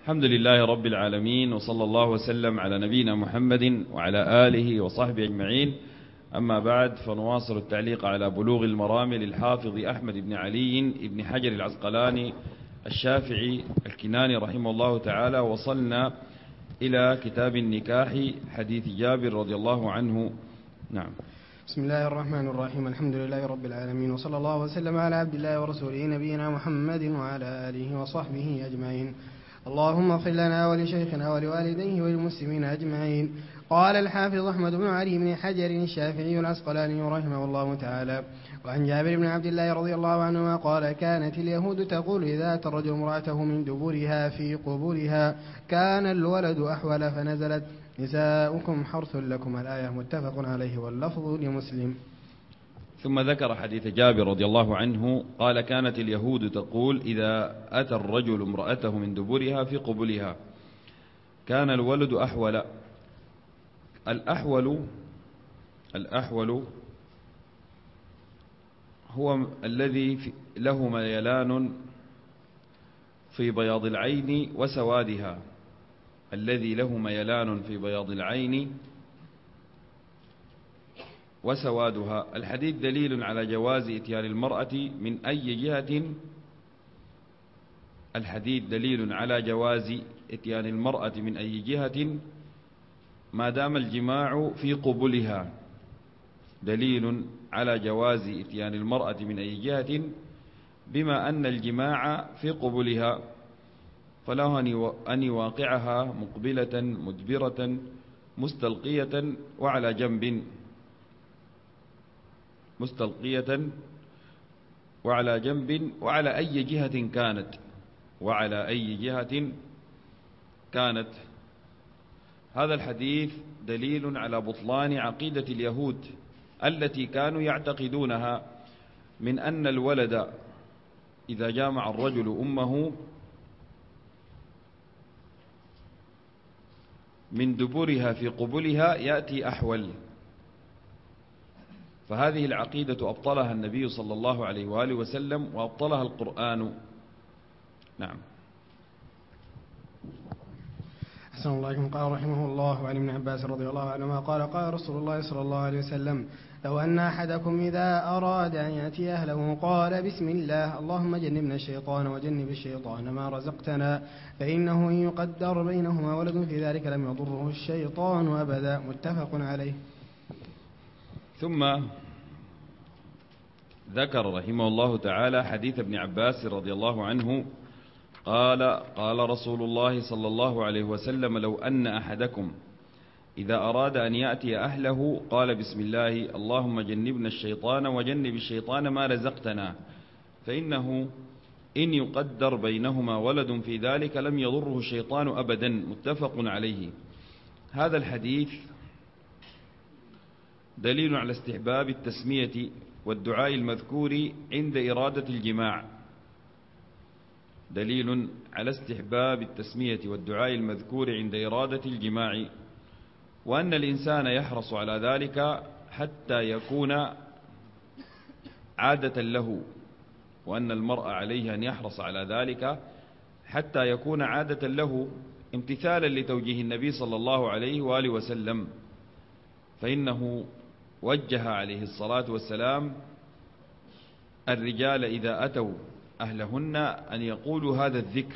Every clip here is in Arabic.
الحمد لله رب العالمين، وصلى الله وسلم على نبينا محمد وعلى آله وصحبه أجمعين. أما بعد، فنواصل التعليق على بلوغ المرام للحافظ أحمد بن علي بن حجر العسقلاني الشافعي الكناني رحمه الله تعالى. وصلنا إلى كتاب النكاح، حديث جابر رضي الله عنه. نعم. بسم الله الرحمن الرحيم. الحمد لله رب العالمين، وصلى الله وسلم على عبد الله ورسوله نبينا محمد وعلى آله وصحبه أجمعين. اللهم اغفر لنا ولشيخنا ولوالديه وللمسلمين أجمعين. قال الحافظ أحمد بن علي بن حجر الشافعي العسقلاني رحمه الله تعالى: وعن جابر بن عبد الله رضي الله عنهما قال: كانت اليهود تقول إذا أتى الرجل امرأته من دبرها في قبورها كان الولد أحول، فنزلت: نساؤكم حرث لكم، الآية. متفق عليه، واللفظ لمسلم. ثم ذكر حديث جابر رضي الله عنه قال: كانت اليهود تقول إذا أتى الرجل امرأته من دبرها في قبلها كان الولد أحول. الأحول هو الذي له ميلان في بياض العين وسوادها، الذي له ميلان في بياض العين وسوادها. الحديث دليل على جواز إتيان المرأة من أي جهة. الحديث دليل على جواز إتيان المرأة من أي جهة ما دام الجماع في قبلها. دليل على جواز إتيان المرأة من أي جهة بما أن الجماع في قبلها، فله أن يواقعها مقبلة مدبرة مستلقية وعلى جنب، مستلقية وعلى جنب وعلى أي جهة كانت، وعلى أي جهة كانت. هذا الحديث دليل على بطلان عقيدة اليهود التي كانوا يعتقدونها من أن الولد إذا جامع الرجل أمه من دبرها في قبلها يأتي أحول. فهذه العقيدة أبطلها النبي صلى الله عليه وآله وسلم، وأبطلها القرآن. نعم. أحسن الله إليكم. قال رحمه الله: وعن ابن عباس رضي الله عنهما قال: قال رسول الله صلى الله عليه وسلم: لو أن أحدكم إذا أراد أن يأتي أهله قال: بسم الله، اللهم جنبنا الشيطان وجنب الشيطان ما رزقتنا، فإنه إن يقدر بينهما ولد في ذلك لم يضره الشيطان أبدا. متفق عليه. ثم ذكر رحمه الله تعالى حديث ابن عباس رضي الله عنه قال: قال رسول الله صلى الله عليه وسلم: لو أن أحدكم إذا أراد أن يأتي أهله قال: بسم الله، اللهم جنبنا الشيطان وجنب الشيطان ما رزقتنا، فإنه إن يقدر بينهما ولد في ذلك لم يضره الشيطان أبدا. متفق عليه. هذا الحديث دليل على استحباب التسمية والدعاء المذكور عند إرادة الجماع. دليل على استحباب التسمية والدعاء المذكور عند إرادة الجماع، وأن الإنسان يحرص على ذلك حتى يكون عادة له، وأن المرء عليه أن يحرص على ذلك حتى يكون عادة له، امتثالا لتوجيه النبي صلى الله عليه وآله وسلم، فإنه وجه عليه الصلاة والسلام الرجال إذا أتوا أهلهن أن يقولوا هذا الذكر.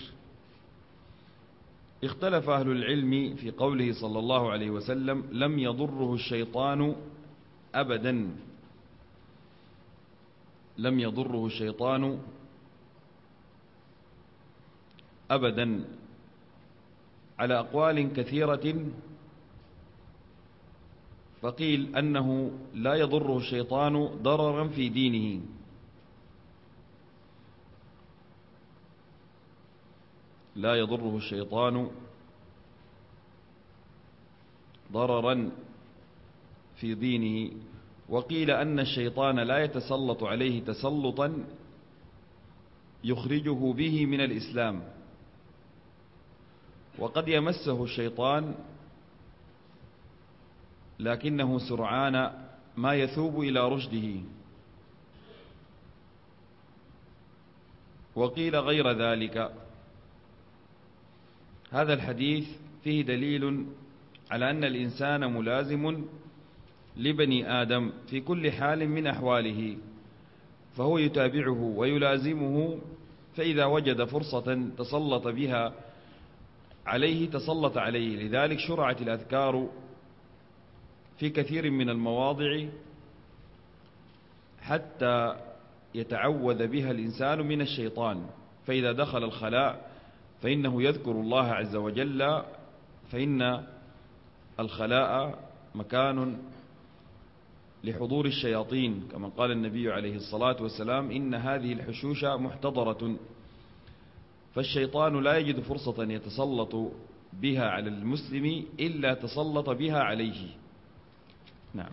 اختلف أهل العلم في قوله صلى الله عليه وسلم: لم يضره الشيطان أبدا. لم يضره الشيطان أبدا على أقوال كثيرة. فقيل أنه لا يضره الشيطان ضررا في دينه، لا يضره الشيطان ضررا في دينه. وقيل أن الشيطان لا يتسلط عليه تسلطا يخرجه به من الإسلام، وقد يمسه الشيطان لكنه سرعان ما يثوب إلى رشده. وقيل غير ذلك، هذا الحديث فيه دليل على أن الإنسان ملازم لبني آدم في كل حال من أحواله، فهو يتابعه ويلازمه، فإذا وجد فرصة تسلط بها عليه تسلط عليه. لذلك شرعت الأذكار في كثير من المواضع حتى يتعوذ بها الإنسان من الشيطان. فإذا دخل الخلاء فإنه يذكر الله عز وجل، فإن الخلاء مكان لحضور الشياطين، كما قال النبي عليه الصلاة والسلام: إن هذه الحشوش محتضرة. فالشيطان لا يجد فرصة يتسلط بها على المسلم إلا تسلط بها عليه. نعم.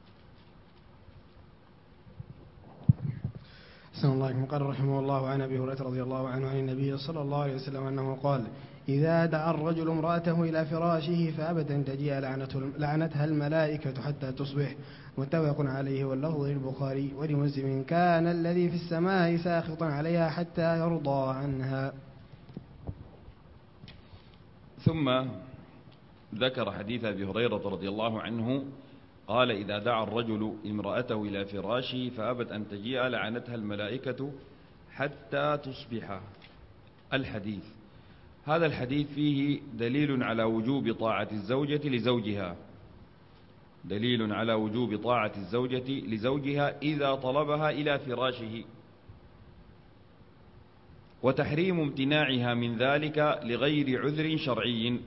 أحسن الله إليكم. قال رحمه الله عن أبي هريرة رضي الله عنه عن النبي صلى الله عليه وسلم أنه قال: إذا دعا الرجل امرأته إلى فراشه فأبت أن تجيء لعنتها الملائكة حتى تصبح. متفق عليه، واللفظ للبخاري ولمسلم: كان الذي في السماء ساخطا عليها حتى يرضى عنها. ثم ذكر حديث أبي هريرة رضي الله عنه قال: إذا دعا الرجل امرأته إلى فراشه فأبت أن تجيء لعنتها الملائكة حتى تصبح. الحديث، هذا الحديث فيه دليل على وجوب طاعة الزوجة لزوجها، دليل على وجوب طاعة الزوجة لزوجها إذا طلبها إلى فراشه، وتحريم امتناعها من ذلك لغير عذر شرعي.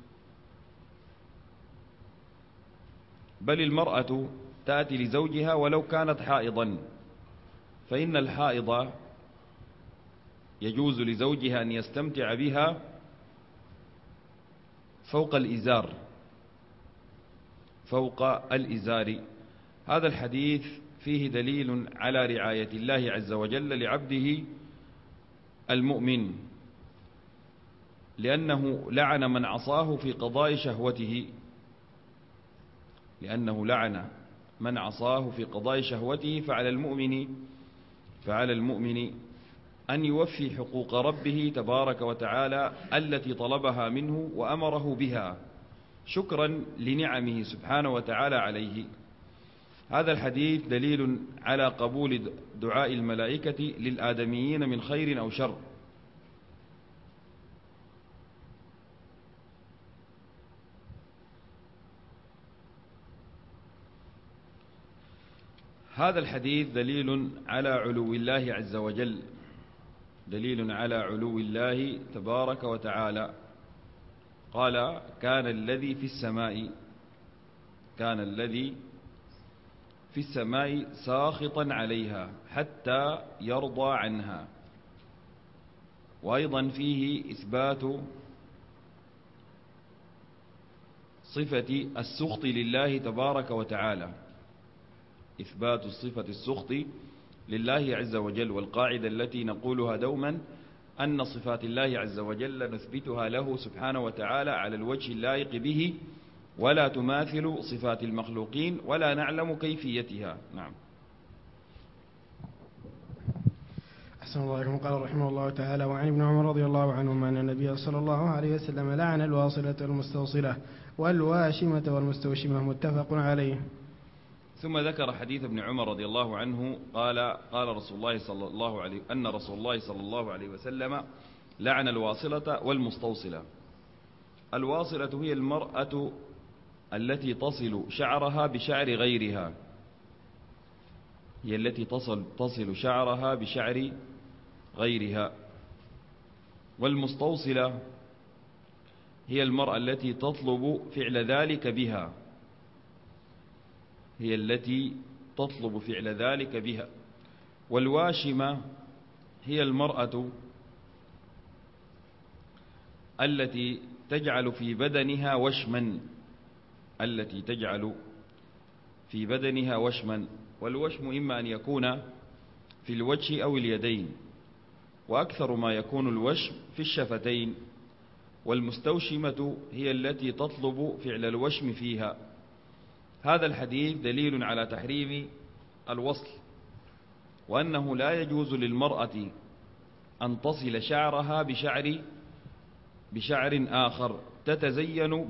بل المرأة تأتي لزوجها ولو كانت حائضا، فإن الحائض يجوز لزوجها أن يستمتع بها فوق الإزار، فوق الإزار. هذا الحديث فيه دليل على رعاية الله عز وجل لعبده المؤمن، لأنه لعن من عصاه في قضاء شهوته، لأنه لعن من عصاه في قضاء شهوته. فعلى المؤمن أن يوفي حقوق ربه تبارك وتعالى التي طلبها منه وأمره بها شكرا لنعمه سبحانه وتعالى عليه. هذا الحديث دليل على قبول دعاء الملائكة للآدميين من خير أو شر. هذا الحديث دليل على علو الله عز وجل، دليل على علو الله تبارك وتعالى. قال: كان الذي في السماء، كان الذي في السماء ساخطا عليها حتى يرضى عنها. وأيضا فيه إثبات صفة السخط لله تبارك وتعالى، إثبات صفة السخط لله عز وجل. والقاعدة التي نقولها دوما أن صفات الله عز وجل نثبتها له سبحانه وتعالى على الوجه اللائق به، ولا تماثل صفات المخلوقين ولا نعلم كيفيتها. نعم. أحسن الله إليكم. قال رحمه الله تعالى: وعن ابن عمر رضي الله عنهما أن النبي صلى الله عليه وسلم لعن الواصلة والمستوصلة والواشمة والمستوشمة. متفق عليه. ثم ذكر حديث ابن عمر رضي الله عنه قال رسول الله صلى الله عليه أن رسول الله صلى الله عليه وسلم لعن الواصلة والمستوصلة. الواصلة هي المرأة التي تصل شعرها بشعر غيرها، هي التي تصل شعرها بشعر غيرها. والمستوصلة هي المرأة التي تطلب فعل ذلك بها، هي التي تطلب فعل ذلك بها. والواشمة هي المرأة التي تجعل في بدنها وشما، التي تجعل في بدنها وشما. والوشم إما أن يكون في الوجه أو اليدين، وأكثر ما يكون الوشم في الشفتين. والمستوشمة هي التي تطلب فعل الوشم فيها. هذا الحديث دليل على تحريم الوصل، وأنه لا يجوز للمرأة أن تصل شعرها بشعر آخر تتزين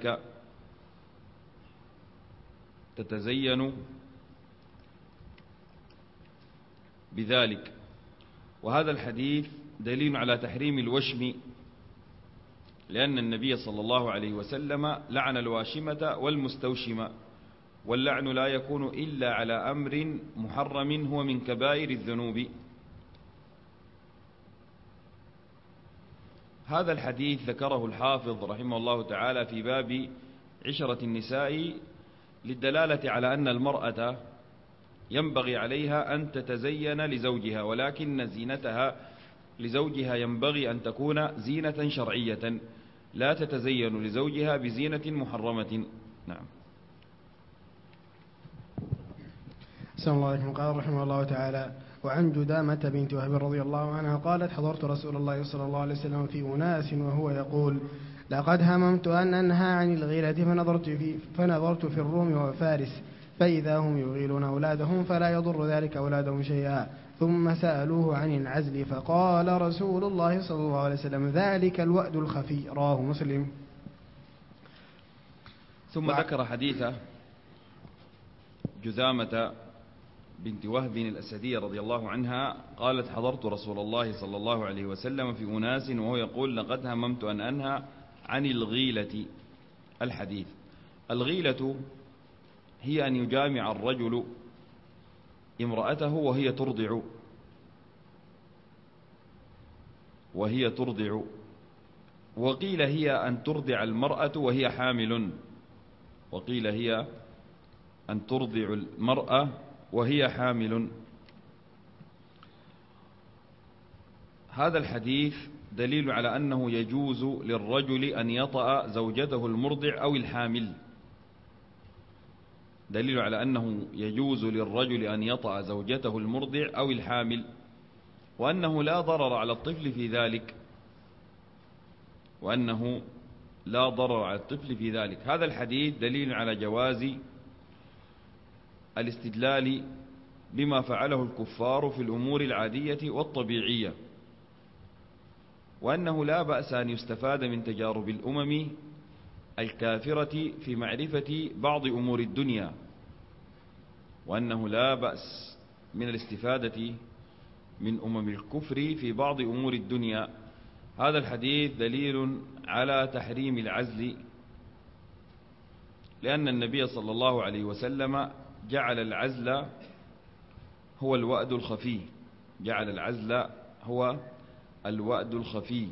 بذلك. وهذا الحديث دليل على تحريم الوشم، لأن النبي صلى الله عليه وسلم لعن الواشمة والمستوشمة، واللعن لا يكون إلا على أمر محرم هو من كبائر الذنوب. هذا الحديث ذكره الحافظ رحمه الله تعالى في باب عشرة النساء للدلالة على أن المرأة ينبغي عليها أن تتزين لزوجها، ولكن زينتها لزوجها ينبغي أن تكون زينة شرعية، لا تتزين لزوجها بزينة محرمة. نعم. أحسن الله عليكم. قال رحمه الله تعالى: وعن جدامة بنت وهب رضي الله عنها قالت: حضرت رسول الله صلى الله عليه وسلم في أناس وهو يقول: لقد هممت أن أنهى عن الغيرة فنظرت في الروم وفارس فإذا هم يغيلون أولادهم فلا يضر ذلك أولادهم شيئا، ثم سألوه عن العزل فقال رسول الله صلى الله عليه وسلم: ذلك الوأد الخفي. رواه مسلم. ثم ذكر حديث جذامة بنت وهب الأسدية رضي الله عنها قالت: حضرت رسول الله صلى الله عليه وسلم في أناس وهو يقول: لقد هممت أن أنهى عن الغيلة. الحديث: الغيلة هي أن يجامع الرجل امرأته وهي ترضع، وقيل هي أن ترضع المرأة وهي حامل، وقيل هي أن ترضع المرأة وهي حامل. هذا الحديث دليل على أنه يجوز للرجل أن يطأ زوجته المرضع أو الحامل، دليل على أنه يجوز للرجل أن يطأ زوجته المرضع أو الحامل، وأنه لا ضرر على الطفل في ذلك، هذا الحديث دليل على جواز الاستدلال بما فعله الكفار في الأمور العادية والطبيعية، وأنه لا بأس أن يستفاد من تجارب الأمم الكافرة في معرفة بعض أمور الدنيا، وأنه لا بأس من الاستفادة من أمم الكفر في بعض أمور الدنيا. هذا الحديث دليل على تحريم العزل، لأن النبي صلى الله عليه وسلم جعل العزل هو الوأد الخفي،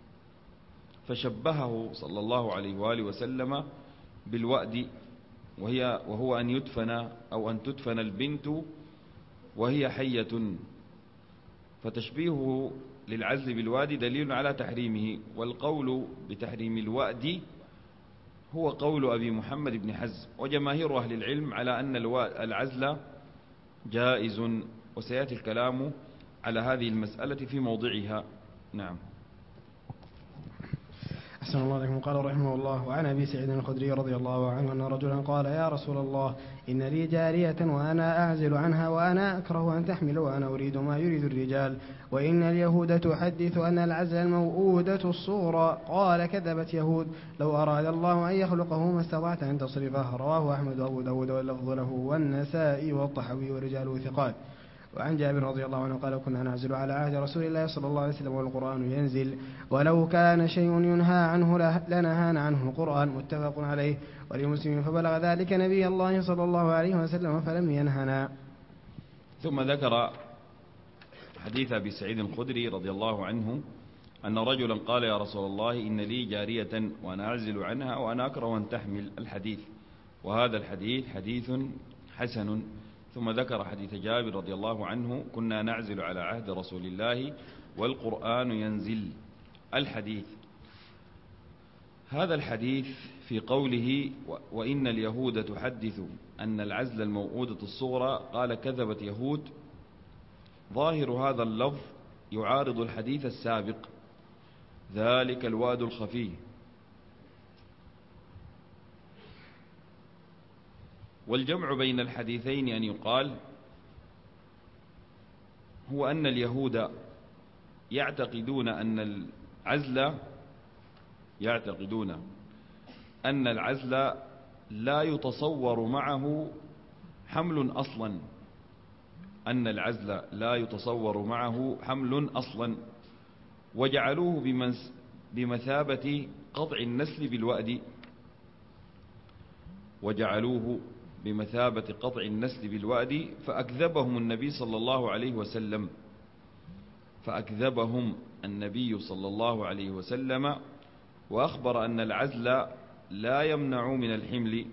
فشبهه صلى الله عليه وآله وسلم بالوأد، وهو أن يدفن أو أن تدفن البنت وهي حية، فتشبيهه للعزل بالوأد دليل على تحريمه. والقول بتحريم الوأد هو قول أبي محمد بن حزم وجماهير أهل العلم على أن العزل جائز، وسيأتي الكلام على هذه المسألة في موضعها. نعم. أحسن الله عليكم. قال رحمه الله: وعن أبي سعيد الخدري رضي الله عنه أن رجلا قال: يا رسول الله، إن لي جارية وأنا أعزل عنها وأنا أكره أن تحمل وأنا أريد ما يريد الرجال، وإن اليهود تحدث أن العزل الموؤودة الصغرى. قال: كذبت يهود، لو أراد الله أن يخلقه ما استطعت أن تصرفه. رواه أحمد وأبو داود واللفظ له والنسائي والطحوي ورجاله ثقات. وعن جابر رضي الله عنه قال: كنا نعزل على عهد رسول الله صلى الله عليه وسلم والقرآن ينزل، ولو كان شيء ينهى عنه لنهانا عنه القرآن. متفق عليه. ولمسلم: فبلغ ذلك نبي الله صلى الله عليه وسلم فلم ينهنا. ثم ذكر حديث أبي سعيد الخدري رضي الله عنه أن رجلا قال: يا رسول الله، إن لي جارية وأنا أعزل عنها وأنا أكره أن تحمل. الحديث، وهذا الحديث حديث حسن. ثم ذكر حديث جابر رضي الله عنه: كنا نعزل على عهد رسول الله والقرآن ينزل. الحديث، هذا الحديث في قوله: وإن اليهود تحدث أن العزل الموؤودة الصغرى، قال: كذبت يهود، ظاهر هذا اللفظ يعارض الحديث السابق: ذلك الوأد الخفي. والجمع بين الحديثين أن يقال هو أن اليهود يعتقدون أن العزل يعتقدون أن العزل لا يتصور معه حمل أصلا، أن العزل لا يتصور معه حمل أصلا، وجعلوه بمثابة قطع النسل بالوأد، وجعلوه بمثابة قطع النسل بالوأد، فأكذبهم النبي صلى الله عليه وسلم، فأكذبهم النبي صلى الله عليه وسلم، وأخبر أن العزل لا يمنع من الحمل،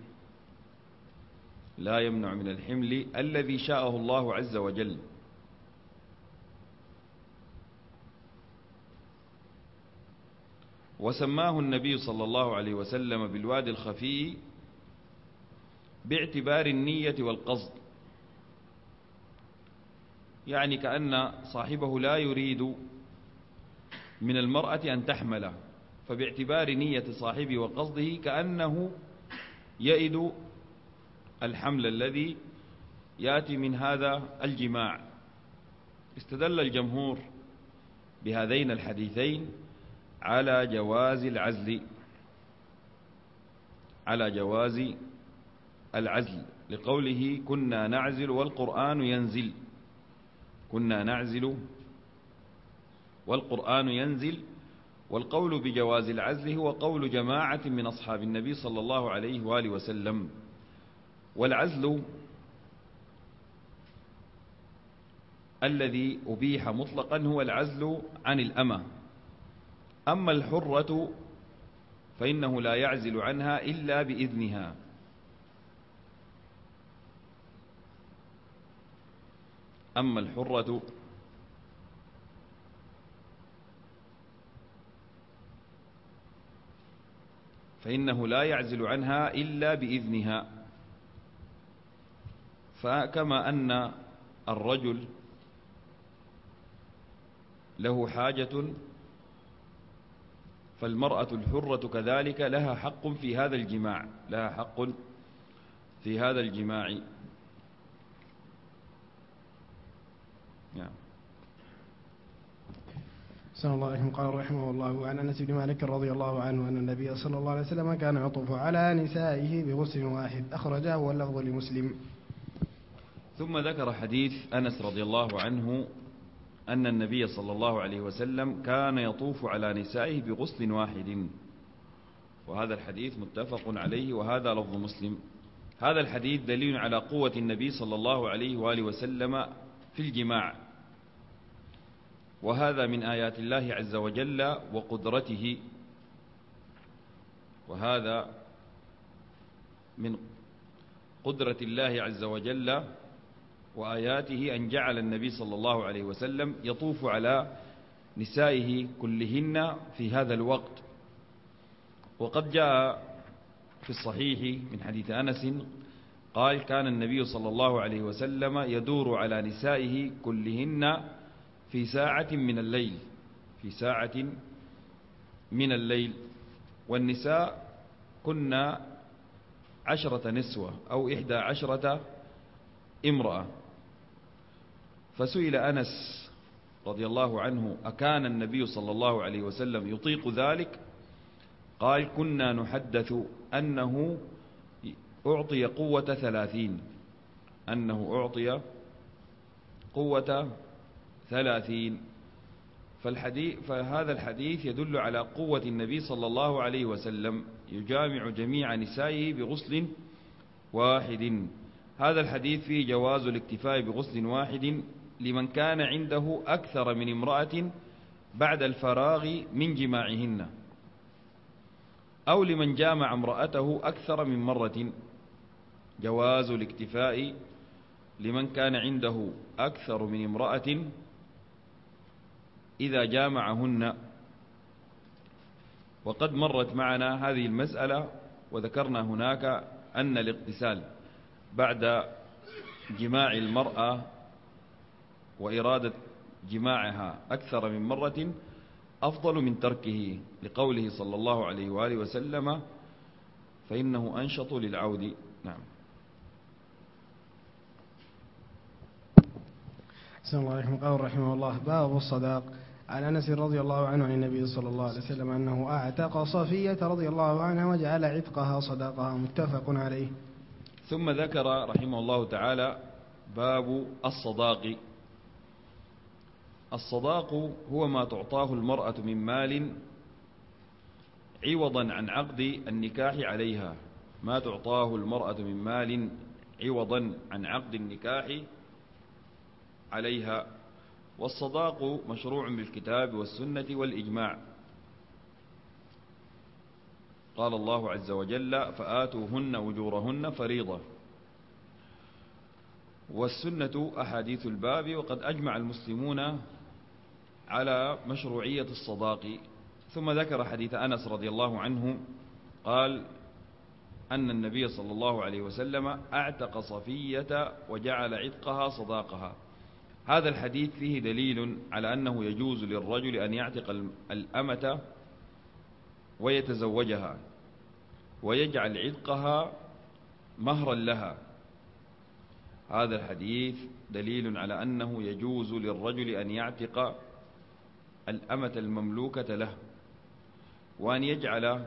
لا يمنع من الحمل الذي شاءه الله عز وجل. وسماه النبي صلى الله عليه وسلم بالوادي الخفي باعتبار النية والقصد، يعني كأن صاحبه لا يريد من المرأة أن تحمل، فباعتبار نية صاحبه وقصده كأنه يئد الحمل الذي يأتي من هذا الجماع. استدل الجمهور بهذين الحديثين على جواز العزل، على جواز العزل، لقوله كنا نعزل والقرآن ينزل، كنا نعزل والقرآن ينزل. والقول بجواز العزل هو قول جماعة من أصحاب النبي صلى الله عليه وآله وسلم. والعزل الذي أبيح مطلقا هو العزل عن الأمة، أما الحرة فإنه لا يعزل عنها إلا بإذنها. أما الحرة فإنه لا يعزل عنها إلا بإذنها. فكما أن الرجل له حاجة فالمرأة الحرة كذلك لها حق في هذا الجماع، لها حق في هذا الجماع. صلى الله عليه وسلم. قال رحمه الله عن أنس بن مالك رضي الله عنه أن النبي صلى الله عليه وسلم كان يطوف على نسائه بغسل واحد، أخرجه واللفظ لمسلم. ثم ذكر حديث أنس رضي الله عنه أن النبي صلى الله عليه وسلم كان يطوف على نسائه بغسل واحد، وهذا الحديث متفق عليه، وهذا لفظ مسلم. هذا الحديث دليل على قوة النبي صلى الله عليه وآله وسلم في الجماع، وهذا من آيات الله عز وجل وقدرته، وهذا من قدرة الله عز وجل وآياته أن جعل النبي صلى الله عليه وسلم يطوف على نسائه كلهن في هذا الوقت. وقد جاء في الصحيح من حديث أنس قال كان النبي صلى الله عليه وسلم يدور على نسائه كلهن في ساعة من الليل، في ساعة من الليل. والنساء كنا 10 نسوة أو 11 امرأة. فسئل أنس رضي الله عنه أكان النبي صلى الله عليه وسلم يطيق ذلك؟ قال كنا نحدث أنه أعطي قوة 30، أنه أعطي قوة 30. فهذا الحديث يدل على قوة النبي صلى الله عليه وسلم، يجامع جميع نسائه بغسل واحد. هذا الحديث فيه جواز الاكتفاء بغسل واحد لمن كان عنده أكثر من امرأة بعد الفراغ من جماعهن، أو لمن جامع امرأته أكثر من مرة. جواز الاكتفاء لمن كان عنده أكثر من امرأة إذا جامعهن. وقد مرت معنا هذه المسألة، وذكرنا هناك أن الاغتسال بعد جماع المرأة وإرادة جماعها أكثر من مرة أفضل من تركه، لقوله صلى الله عليه وآله وسلم فإنه أنشط للعود. نعم. بسم الله الرحمن الرحيم. قال رحمه الله باب الصداق. عن أنس رضي الله عنه عن النبي صلى الله عليه وسلم أنه أعتق صفية رضي الله عنها وجعل عتقها صدقها، متفق عليه. ثم ذكر رحمه الله تعالى باب الصداق. الصداق هو ما تعطاه المرأة من مال عوضا عن عقد النكاح عليها، ما تعطاه المرأة من مال عوضا عن عقد النكاح عليها. والصداق مشروع بالكتاب والسنة والإجماع. قال الله عز وجل: فآتوهن أجورهن فريضة. والسنة أحاديث الباب، وقد أجمع المسلمون على مشروعية الصداق. ثم ذكر حديث أنس رضي الله عنه قال أن النبي صلى الله عليه وسلم أعتق صفية وجعل عتقها صداقها. هذا الحديث فيه دليل على أنه يجوز للرجل أن يعتق الأمة ويتزوجها ويجعل عتقها مهرا لها. هذا الحديث دليل على أنه يجوز للرجل أن يعتق الأمة المملوكة له وأن يجعل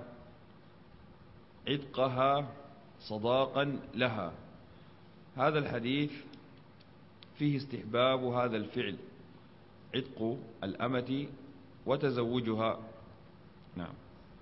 عتقها صداقا لها. هذا الحديث فيه استحباب هذا الفعل، عتق الأمة وتزوجها. نعم.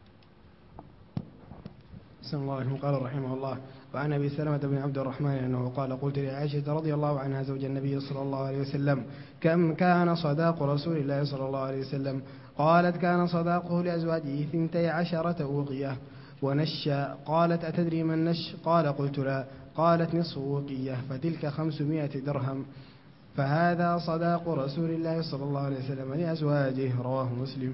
بسم الله الرحمن الرحيم. قال رحمه الله: وعن أبي سلمة بن عبد الرحمن أنه قال: قلت لعائشة رضي الله عنها زوج النبي صلى الله عليه وسلم: كم كان صداق رسول الله صلى الله عليه وسلم؟ قالت: كان صداقه لأزواجه 12 أوقية ونشا. قالت: أتدري ما النش؟ قال: قلت لا. قالت: نصف أوقية، فتلك 500 درهم، فهذا صداق رسول الله صلى الله عليه وسلم لأزواجه. رواه مسلم.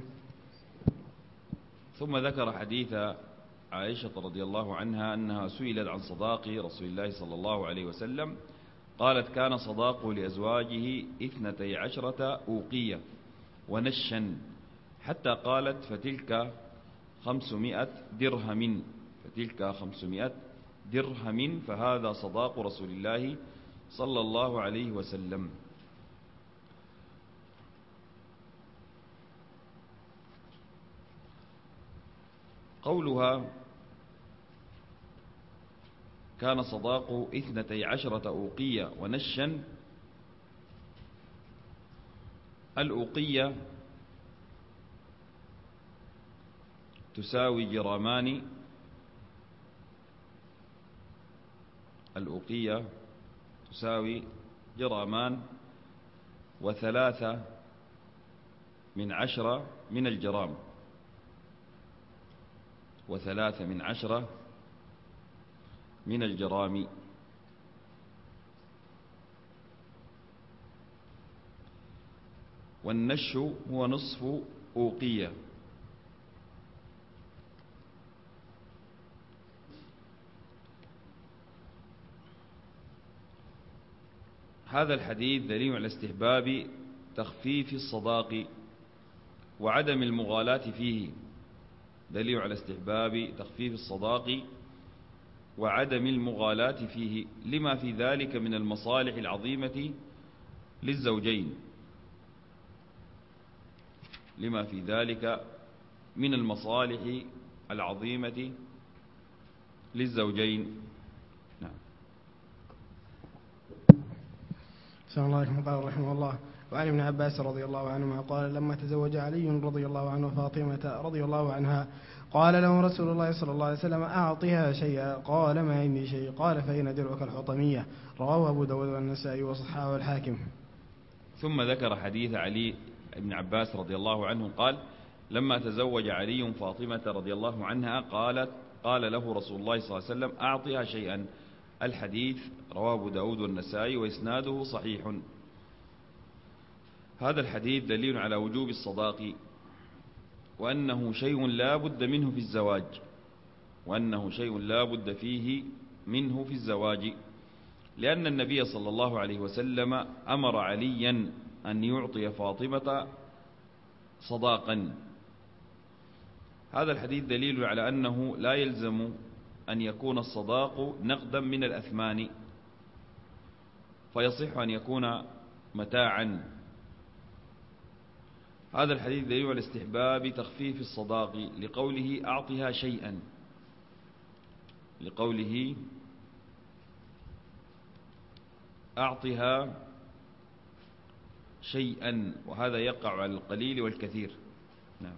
ثم ذكر حديث عائشة رضي الله عنها أنها سئلت عن صداق رسول الله صلى الله عليه وسلم، قالت: كان صداقه لأزواجه 12 أوقية ونشا، حتى قالت: فتلك 500 درهم، فتلك 500 درهم، فهذا صداق رسول الله صلى الله عليه وسلم. قولها كان صداق 12 أوقية ونشا، الأوقية تساوي جرامان، الأوقية تساوي جرامان و3 من 10 من الجرام، و3 من 10 من الجرام. والنش هو نصف أوقية. هذا الحديث دليل على استحباب تخفيف الصداق وعدم المغالاة فيه، دليل على استحباب تخفيف الصداق وعدم المغالاة فيه، لما في ذلك من المصالح العظيمة للزوجين، لما في ذلك من المصالح العظيمة للزوجين. نعم. بسم الله الرحمن الرحيم. رحمه الله: وعن ابن عباس رضي الله عنهما قال: لما تزوج علي رضي الله عنه فاطمة رضي الله عنها، قال له رسول الله صلى الله عليه وسلم: أعطها شيئا. قال: ما عندي شيء. قال: فأين درعك الحطمية؟ رواه أبو داود والنسائي وصححه الحاكم. ثم ذكر حديث علي بن عباس رضي الله عنه قال: لما تزوج علي فاطمة رضي الله عنها قال له رسول الله صلى الله عليه وسلم: أعطها شيئا. الحديث رواه أبو داود والنسائي وإسناده صحيح. هذا الحديث دليل على وجوب الصداق، وأنه شيء لا بد منه في الزواج، وأنه شيء لا بد فيه منه في الزواج، لأن النبي صلى الله عليه وسلم أمر عليا أن يعطي فاطمة صداقا. هذا الحديث دليل على أنه لا يلزم أن يكون الصداق نقدا من الأثمان، فيصح أن يكون متاعا. هذا الحديث دليل على استحباب تخفيف الصداق لقوله أعطها شيئا، لقوله أعطها شيئا، وهذا يقع على القليل والكثير. نعم.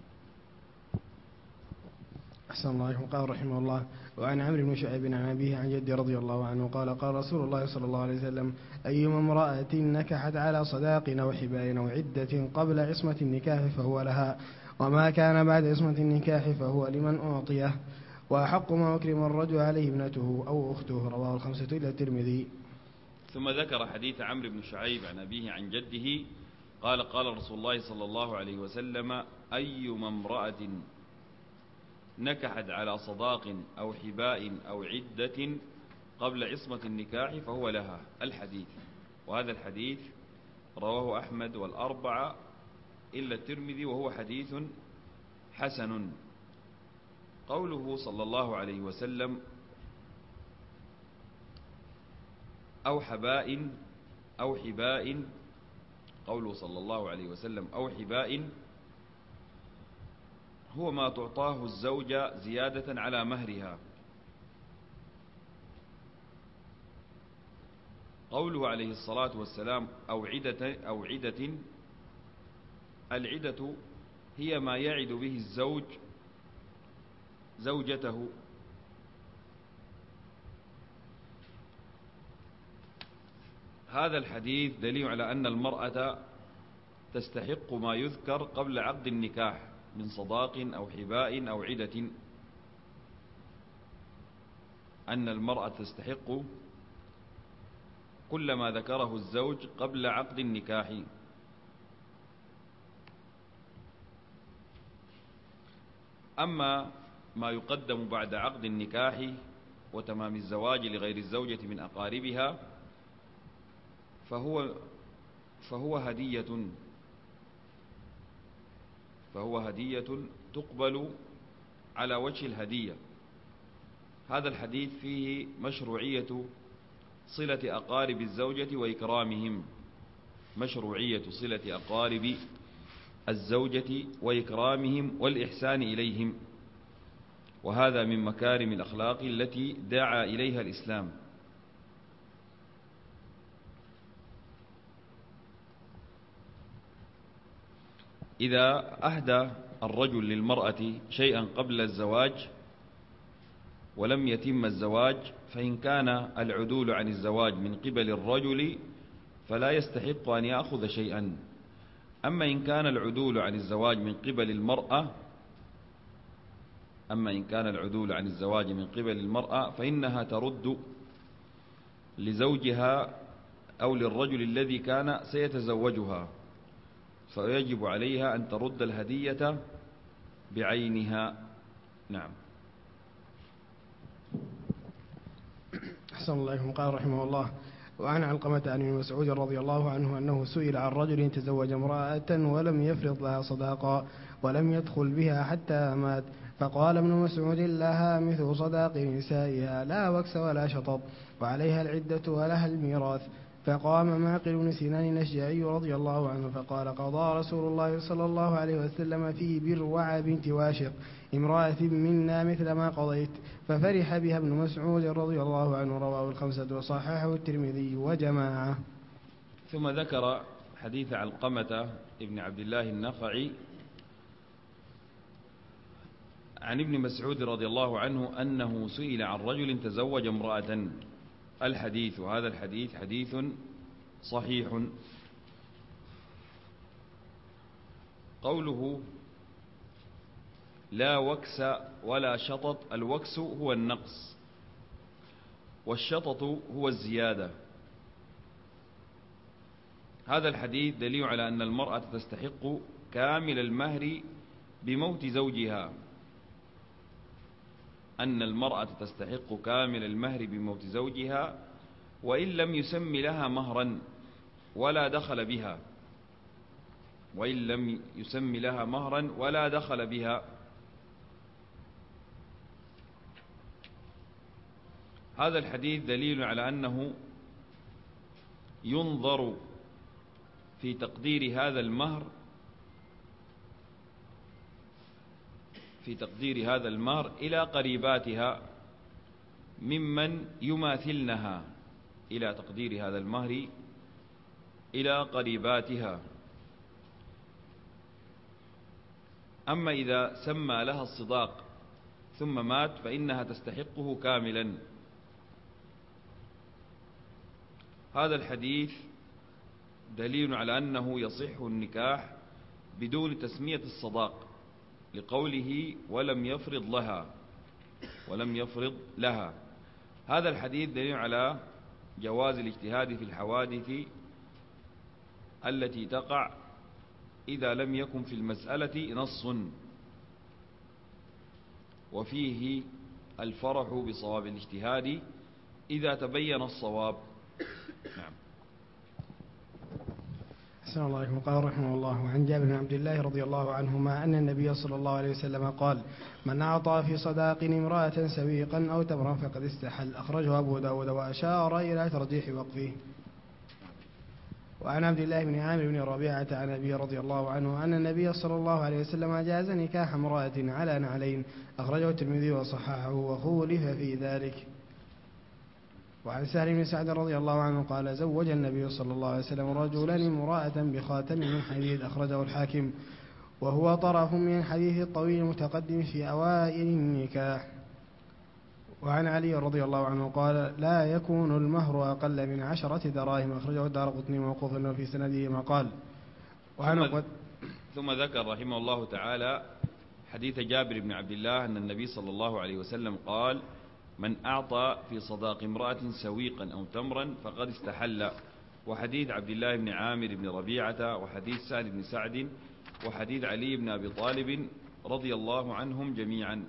أحسن الله عليكم. قال رحمه الله: وعن عمرو بن شعيب عن أبيه عن جده رضي الله عنه قال: قال رسول الله صلى الله عليه وسلم: أيما امرأة نكحت على صداق أو حباء أو عدة قبل عصمة النكاح فهو لها، وما كان بعد عصمة النكاح فهو لمن أعطيه، وأحق ما أكرم الرجل عليه ابنته أو أخته. رواه الخمسة إلا الترمذي. ثم ذكر حديث عمرو بن شعيب عن أبيه عن جده قال: قال رسول الله صلى الله عليه وسلم: أيما امرأة نكحت على صداق أو حباء أو عدة قبل عصمة النكاح فهو لها. الحديث، وهذا الحديث رواه أحمد والأربعة إلا الترمذي، وهو حديث حسن. قوله صلى الله عليه وسلم أو حباء أو حباء، قوله صلى الله عليه وسلم أو حباء هو ما تعطاه الزوجة زيادة على مهرها. قوله عليه الصلاة والسلام أو عدة، العدة هي ما يعد به الزوج زوجته. هذا الحديث دليل على أن المرأة تستحق ما يذكر قبل عقد النكاح من صداق أو حباء أو عدة، أن المرأة تستحق كل ما ذكره الزوج قبل عقد النكاح. أما ما يقدم بعد عقد النكاح وتمام الزواج لغير الزوجة من أقاربها فهو هدية تقبل على وجه الهدية. هذا الحديث فيه مشروعية صلة أقارب الزوجة وإكرامهم، مشروعية صلة أقارب الزوجة وإكرامهم والإحسان إليهم، وهذا من مكارم الأخلاق التي دعا إليها الإسلام. إذا أهدى الرجل للمرأة شيئا قبل الزواج ولم يتم الزواج، فإن كان العدول عن الزواج من قبل الرجل فلا يستحق أن يأخذ شيئا. أما إن كان العدول عن الزواج من قبل المرأة فإنها ترد لزوجها أو للرجل الذي كان سيتزوجها، فيجب عليها أن ترد الهدية بعينها. نعم. أحسن الله عليكم. قال رحمه الله: وعن علقمة عن ابن مسعود رضي الله عنه أنه سئل عن رجل تزوج امرأة ولم يفرض لها صداقا ولم يدخل بها حتى مات، فقال ابن مسعود: لها مثل صداق نسائها لا وكس ولا شطط، وعليها العدة ولها الميراث. فقام معقل بن سنان الأشجعي رضي الله عنه فقال: قضى رسول الله صلى الله عليه وسلم في بروع بنت واشق امرأة منا مثل ما قضيت، ففرح بها ابن مسعود رضي الله عنه. رواه الخمسة وصححه الترمذي وجماعة. ثم ذكر حديث علقمة ابن عبد الله النخعي عن ابن مسعود رضي الله عنه أنه سئل عن رجل تزوج امرأة. الحديث، وهذا الحديث حديث صحيح. قوله لا وكس ولا شطط، الوكس هو النقص والشطط هو الزيادة. هذا الحديث دليل على أن المرأة تستحق كامل المهر بموت زوجها، أن المرأة تستحق كامل المهر بموت زوجها وإن لم يسم لها مهرا ولا دخل بها، هذا الحديث دليل على أنه ينظر في تقدير هذا المهر في تقدير هذا المهر إلى قريباتها ممن يماثلنها، إلى تقدير هذا المهر إلى قريباتها. أما إذا سمى لها الصداق ثم مات فإنها تستحقه كاملا. هذا الحديث دليل على أنه يصح النكاح بدون تسمية الصداق، لقوله ولم يفرض لها. هذا الحديث دليل على جواز الاجتهاد في الحوادث التي تقع إذا لم يكن في المسألة نص، وفيه الفرح بصواب الاجتهاد إذا تبين الصواب. نعم. أحسن الله عليكم. قال رحمه الله: وعن جابر بن عبد الله رضي الله عنهما أن النبي صلى الله عليه وسلم قال: من أعطى في صداق امرأة سويقا أو تمرا فقد استحل. أخرجه أبو داود وأشار إلى ترجيح وقفه. وعن عبد الله بن عامر بن ربيعة عن أبي رضي الله عنه أن النبي صلى الله عليه وسلم جاز نكاح امرأة على نعلين. أخرجه الترمذي وصححه وخولف في ذلك. وعن سهل بن سعد رضي الله عنه قال: زوج النبي صلى الله عليه وسلم رجلا امرأة بخاتم من حديد. أخرجه الحاكم، وهو طرف من الحديث الطويل المتقدم في أوائل النكاح. وعن علي رضي الله عنه قال: لا يكون المهر أقل من 10 دراهم. أخرجه الدارقطني موقوفا في سنده ما قال. ثم ذكر رحمه الله تعالى حديث جابر بن عبد الله أن النبي صلى الله عليه وسلم قال: من أعطى في صداق امرأة سويقا أو تمرا فقد استحل. وحديث عبد الله بن عامر بن ربيعة، وحديث سهل بن سعد، وحديث علي بن أبي طالب رضي الله عنهم جميعا.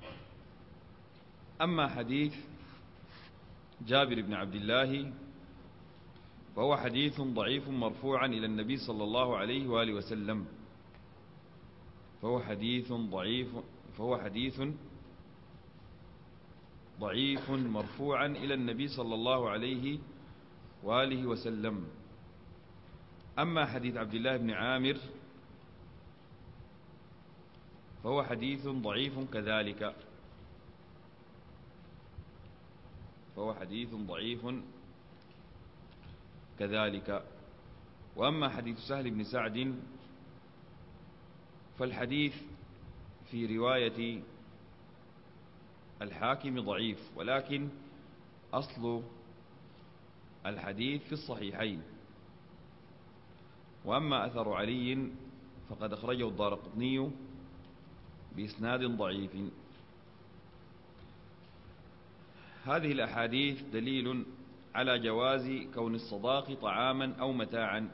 أما حديث جابر بن عبد الله فهو حديث ضعيف مرفوعا إلى النبي صلى الله عليه وآله وسلم، فهو حديث ضعيف مرفوعا إلى النبي صلى الله عليه وآله وسلم. أما حديث عبد الله بن عامر فهو حديث ضعيف كذلك. وأما حديث سهل بن سعد فالحديث في رواية الحاكم ضعيف، ولكن أصل الحديث في الصحيحين. وأما أثر علي فقد أخرجه الدارقطني بإسناد ضعيف. هذه الأحاديث دليل على جواز كون الصداق طعاما أو متاعا،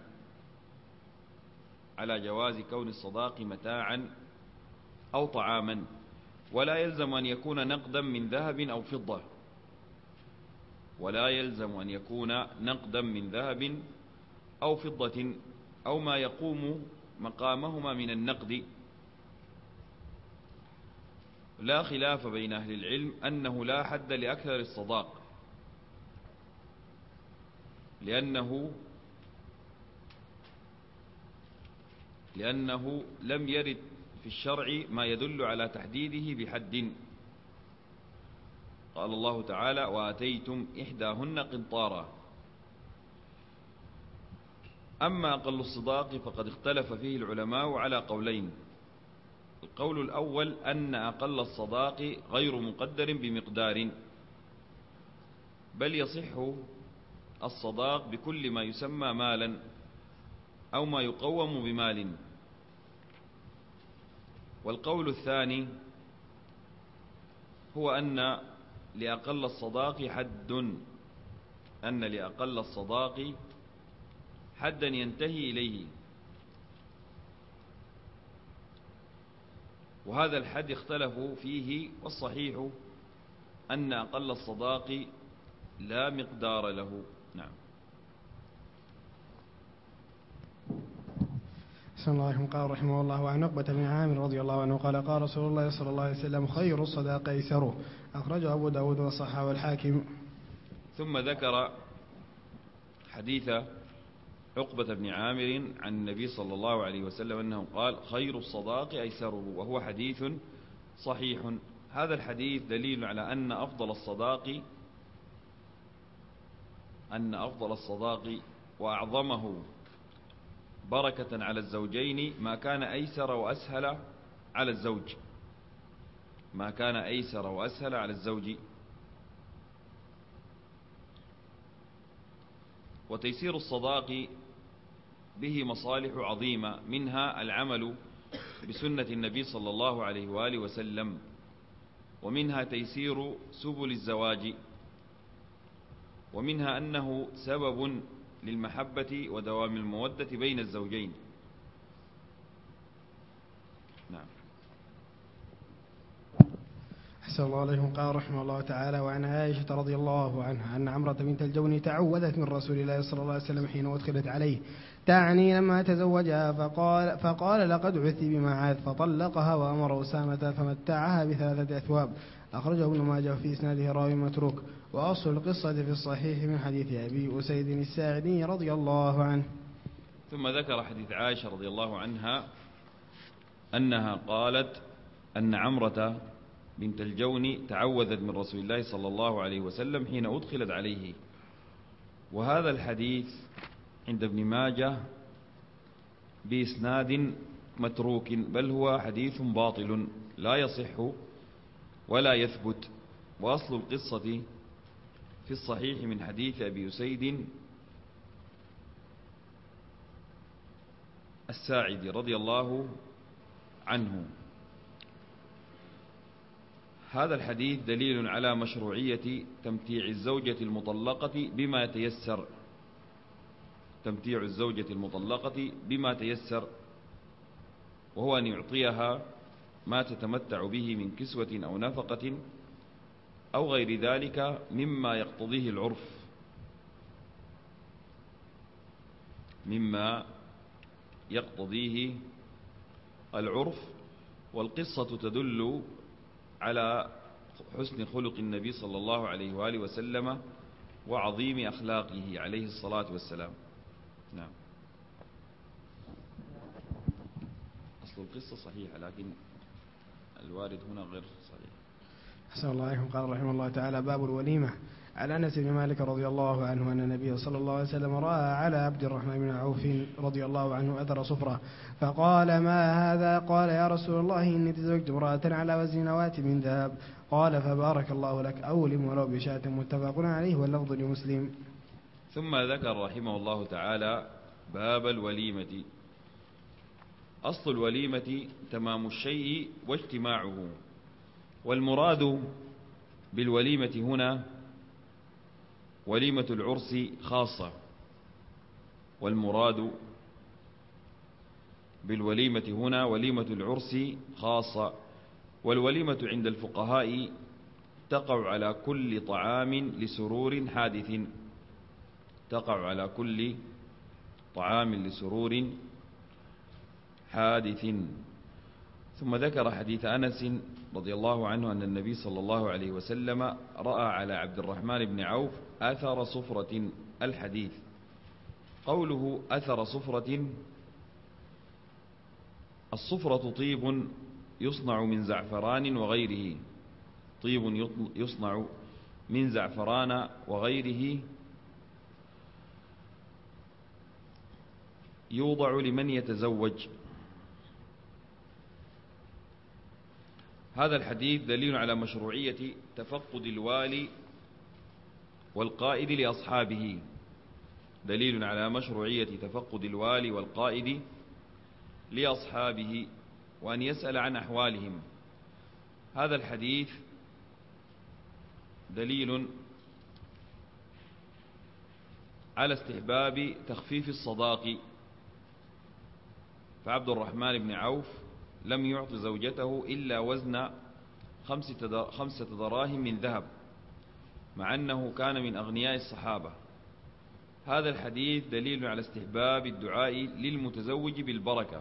أو طعاما، ولا يلزم أن يكون نقدا من ذهب أو فضة أو ما يقوم مقامهما من النقد. لا خلاف بين أهل العلم أنه لا حد لأكثر الصداق، لأنه لم يرد في الشرع ما يدل على تحديده بحد. قال الله تعالى: وآتيتم إحداهن قنطارا. أما أقل الصداق فقد اختلف فيه العلماء على قولين. القول الأول أن أقل الصداق غير مقدر بمقدار، بل يصح الصداق بكل ما يسمى مالا أو ما يقوم بمال. والقول الثاني هو أن لأقل الصداق حدا ينتهي إليه، وهذا الحد اختلفوا فيه، والصحيح أن أقل الصداق لا مقدار له. نعم. بسم الله الرحمن الرحيم. قال رحمه الله: وعن عقبة بن عامر رضي الله عنه قال: قال رسول الله صلى الله عليه وسلم: خير الصداق أيسره. أخرجه أبو داود وصححه والحاكم. ثم ذكر حديث عقبة بن عامر عن النبي صلى الله عليه وسلم أنه قال: خير الصداق أيسره، وهو حديث صحيح. هذا الحديث دليل على أن أفضل الصداق وأعظمه بركة على الزوجين ما كان أيسر وأسهل على الزوج، ما كان أيسر وأسهل على الزوج. وتيسير الصداق به مصالح عظيمة، منها العمل بسنة النبي صلى الله عليه وآله وسلم، ومنها تيسير سبل الزواج، ومنها أنه سبب للمحبة ودوام المودة بين الزوجين. نعم. أحسن الله عليكم. قال رحمه الله تعالى: وعن عائشة رضي الله عنها أن عمرة بنت الجون تعوذت من رسول الله صلى الله عليه وسلم حين أدخلت عليه، تعني لما تزوجها، فقال لقد عثي بمعاذ، فطلقها وأمر أسامة فمتعها ب3 أثواب. أخرجه ابن ماجه في إسناده راوي متروك. وأصل القصة في الصحيح من حديث أبي أسيد الساعدي رضي الله عنه. ثم ذكر حديث عائشة رضي الله عنها أنها قالت أن عمرة بنت الجون تعوذت من رسول الله صلى الله عليه وسلم حين أدخلت عليه. وهذا الحديث عند ابن ماجه بإسناد متروك، بل هو حديث باطل لا يصح ولا يثبت. وأصل القصة في الصحيح من حديث أبي أسيد الساعدي رضي الله عنه. هذا الحديث دليل على مشروعية تمتيع الزوجة المطلقة بما تيسر، تمتيع الزوجة المطلقة بما تيسر، وهو أن يعطيها ما تتمتع به من كسوة أو نفقة أو غير ذلك مما يقتضيه العرف، مما يقتضيه العرف. والقصة تدل على حسن خلق النبي صلى الله عليه وآله وسلم وعظيم أخلاقه عليه الصلاة والسلام. نعم. أصل القصة صحيحة، لكن الوارد هنا غير صحيح. أحسن الله عليكم. قال رحمه الله تعالى: باب الوليمة. عن أنس بن مالك رضي الله عنه أن النبي صلى الله عليه وسلم رأى على عبد الرحمن بن عوف رضي الله عنه أثر صفرة، فقال: ما هذا؟ قال: يا رسول الله، إني تزوجت امرأة على وزن نواة من ذهب. قال: فبارك الله لك، أولم ولو بشاة. متفق عليه واللفظ لمسلم. ثم ذكر رحمه الله تعالى باب الوليمة. أصل الوليمة تمام الشيء واجتماعه، والمراد بالوليمة هنا وليمة العرس خاصة، والمراد بالوليمة هنا وليمة العرس خاصة. والوليمة عند الفقهاء تقع على كل طعام لسرور حادث، تقع على كل طعام لسرور حادث. ثم ذكر حديث أنس رضي الله عنه أن النبي صلى الله عليه وسلم رأى على عبد الرحمن بن عوف أثر صفرة. الحديث قوله أثر صفرة، الصفرة طيب يصنع من زعفران وغيره، طيب يصنع من زعفران وغيره، يوضع لمن يتزوج. هذا الحديث دليل على مشروعية تفقد الوالي والقائد لأصحابه، دليل على مشروعية تفقد الوالي والقائد لأصحابه وأن يسأل عن أحوالهم. هذا الحديث دليل على استحباب تخفيف الصداق، فعبد الرحمن بن عوف لم يعط زوجته إلا وزن 5 دراهم من ذهب، مع أنه كان من أغنياء الصحابة. هذا الحديث دليل على استحباب الدعاء للمتزوج بالبركة،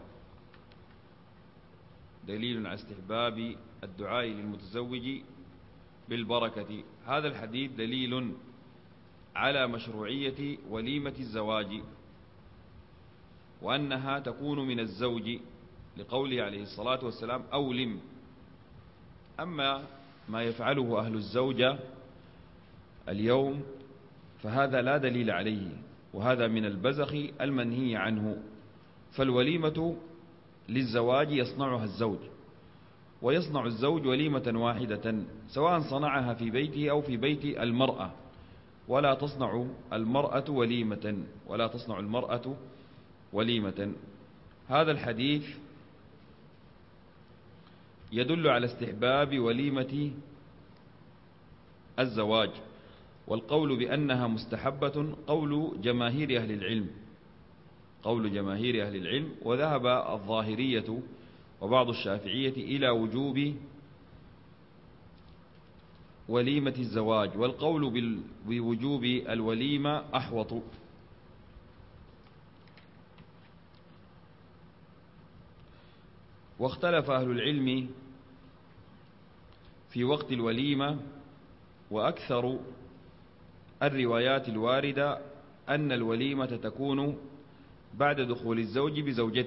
دليل على استحباب الدعاء للمتزوج بالبركة. هذا الحديث دليل على مشروعية وليمة الزواج، وأنها تكون من الزوج، لقوله عليه الصلاة والسلام: أولم. أما ما يفعله أهل الزوجة اليوم فهذا لا دليل عليه، وهذا من البذخ المنهي عنه. فالوليمة للزواج يصنعها الزوج، ويصنع الزوج وليمة واحدة سواء صنعها في بيته أو في بيت المرأة، ولا تصنع المرأة وليمة. هذا الحديث يدل على استحباب وليمة الزواج، والقول بأنها مستحبة قول جماهير أهل العلم، وذهب الظاهرية وبعض الشافعية إلى وجوب وليمة الزواج، والقول بوجوب الوليمة أحوط. واختلف أهل العلم في وقت الوليمة، وأكثر الروايات الواردة أن الوليمة تكون بعد دخول الزوج